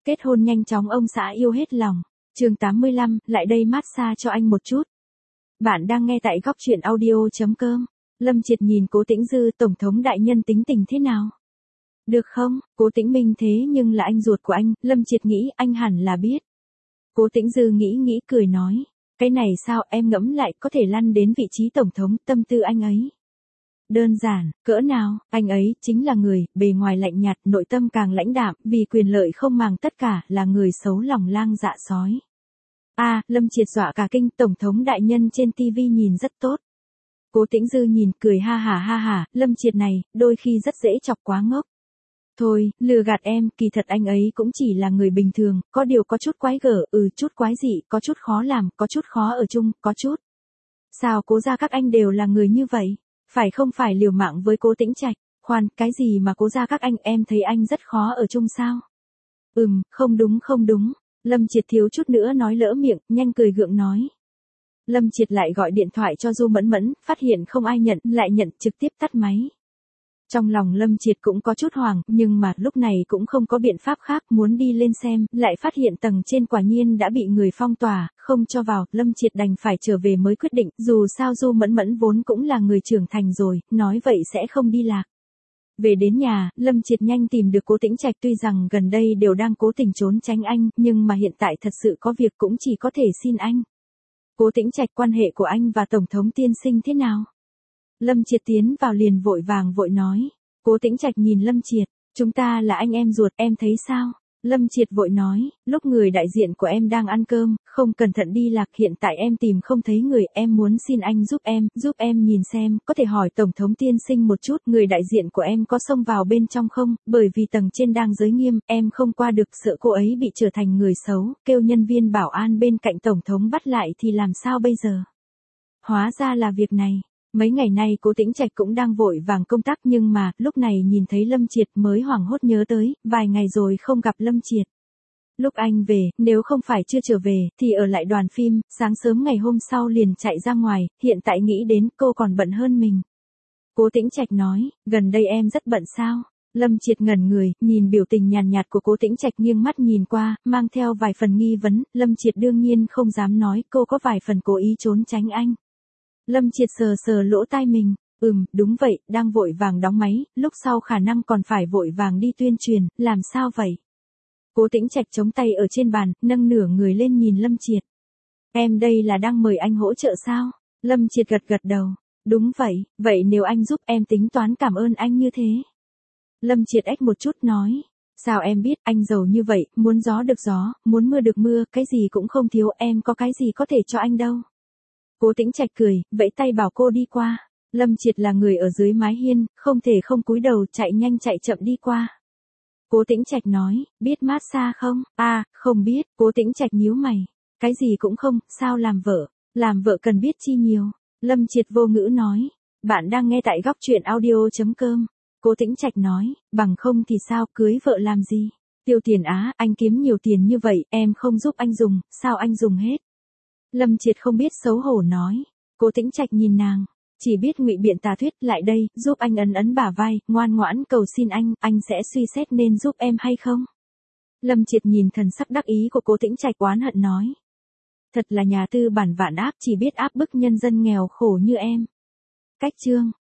Kết hôn nhanh chóng ông xã yêu hết lòng. Chương 85, lại đây massage cho anh một chút. Bạn đang nghe tại góc truyện audio.com. Lâm Triệt nhìn Cố Tĩnh Dư, tổng thống đại nhân tính tình thế nào? Được không? Cố Tĩnh Minh thế nhưng là anh ruột của anh, Lâm Triệt nghĩ anh hẳn là biết. Cố Tĩnh Dư nghĩ cười nói, cái này sao em ngẫm lại có thể lăn đến vị trí tổng thống, tâm tư anh ấy. Đơn giản, cỡ nào, anh ấy chính là người, bề ngoài lạnh nhạt, nội tâm càng lãnh đạm, vì quyền lợi không màng tất cả, là người xấu lòng lang dạ sói. Lâm Triệt dọa cả kinh, tổng thống đại nhân trên TV nhìn rất tốt. Cố Tĩnh Dư nhìn, cười ha hả, Lâm Triệt này, đôi khi rất dễ chọc quá ngốc. Thôi, lừa gạt em, kỳ thật anh ấy cũng chỉ là người bình thường, có điều có chút quái gở, chút quái dị, có chút khó làm, có chút khó ở chung, có chút. Sao Cố gia các anh đều là người như vậy? Phải không phải liều mạng với Cố Tĩnh Trạch? Khoan, cái gì mà Cố gia các anh, em thấy anh rất khó ở chung sao? Không đúng. Lâm Triệt thiếu chút nữa nói lỡ miệng, nhanh cười gượng nói. Lâm Triệt lại gọi điện thoại cho Du Mẫn Mẫn, phát hiện không ai nhận, lại nhận, trực tiếp tắt máy. Trong lòng Lâm Triệt cũng có chút hoảng, nhưng mà lúc này cũng không có biện pháp khác, muốn đi lên xem, lại phát hiện tầng trên quả nhiên đã bị người phong tỏa, không cho vào, Lâm Triệt đành phải trở về mới quyết định, dù sao Du Mẫn Mẫn vốn cũng là người trưởng thành rồi, nói vậy sẽ không đi lạc. Về đến nhà, Lâm Triệt nhanh tìm được Cố Tĩnh Trạch, tuy rằng gần đây đều đang cố tình trốn tránh anh, nhưng mà hiện tại thật sự có việc cũng chỉ có thể xin anh. Cố Tĩnh Trạch, quan hệ của anh và Tổng thống tiên sinh thế nào? Lâm Triệt tiến vào liền vội vàng vội nói. Cố Tĩnh Trạch nhìn Lâm Triệt, chúng ta là anh em ruột, em thấy sao? Lâm Triệt vội nói, lúc người đại diện của em đang ăn cơm, không cẩn thận đi lạc, hiện tại em tìm không thấy người, em muốn xin anh giúp em nhìn xem, có thể hỏi Tổng thống tiên sinh một chút, người đại diện của em có xông vào bên trong không, bởi vì tầng trên đang giới nghiêm, em không qua được, sợ cô ấy bị trở thành người xấu, kêu nhân viên bảo an bên cạnh Tổng thống bắt lại thì làm sao bây giờ? Hóa ra là việc này. Mấy ngày nay Cố Tĩnh Trạch cũng đang vội vàng công tác, nhưng mà, lúc này nhìn thấy Lâm Triệt mới hoảng hốt nhớ tới, vài ngày rồi không gặp Lâm Triệt. Lúc anh về, nếu không phải chưa trở về, thì ở lại đoàn phim, sáng sớm ngày hôm sau liền chạy ra ngoài, hiện tại nghĩ đến cô còn bận hơn mình. Cố Tĩnh Trạch nói, gần đây em rất bận sao? Lâm Triệt ngẩn người, nhìn biểu tình nhàn nhạt của Cố Tĩnh Trạch nghiêng mắt nhìn qua, mang theo vài phần nghi vấn, Lâm Triệt đương nhiên không dám nói, cô có vài phần cố ý trốn tránh anh. Lâm Triệt sờ lỗ tai mình, đúng vậy, đang vội vàng đóng máy, lúc sau khả năng còn phải vội vàng đi tuyên truyền, làm sao vậy? Cố Tĩnh Trạch chống tay ở trên bàn, nâng nửa người lên nhìn Lâm Triệt. Em đây là đang mời anh hỗ trợ sao? Lâm Triệt gật đầu, đúng vậy nếu anh giúp em tính toán cảm ơn anh như thế. Lâm Triệt ếch một chút nói, sao em biết, anh giàu như vậy, muốn gió được gió, muốn mưa được mưa, cái gì cũng không thiếu, em có cái gì có thể cho anh đâu. Cố Tĩnh Trạch cười, vẫy tay bảo cô đi qua. Lâm Triệt là người ở dưới mái hiên, không thể không cúi đầu, chạy nhanh chạy chậm đi qua. Cố Tĩnh Trạch nói, biết massage không? Không biết, Cố Tĩnh Trạch nhíu mày. Cái gì cũng không, sao làm vợ cần biết chi nhiều. Lâm Triệt vô ngữ nói, bạn đang nghe tại góc truyện audio.com. Cố Tĩnh Trạch nói, bằng không thì sao, cưới vợ làm gì? Tiêu tiền anh kiếm nhiều tiền như vậy, em không giúp anh dùng, sao anh dùng hết? Lâm Triệt không biết xấu hổ nói. Cố Tĩnh Trạch nhìn nàng, chỉ biết ngụy biện tà thuyết, lại đây, giúp anh ấn bả vai, ngoan ngoãn cầu xin anh sẽ suy xét nên giúp em hay không? Lâm Triệt nhìn thần sắc đắc ý của Cố Tĩnh Trạch oán hận nói. Thật là nhà tư bản vạn ác, chỉ biết áp bức nhân dân nghèo khổ như em. Cách chương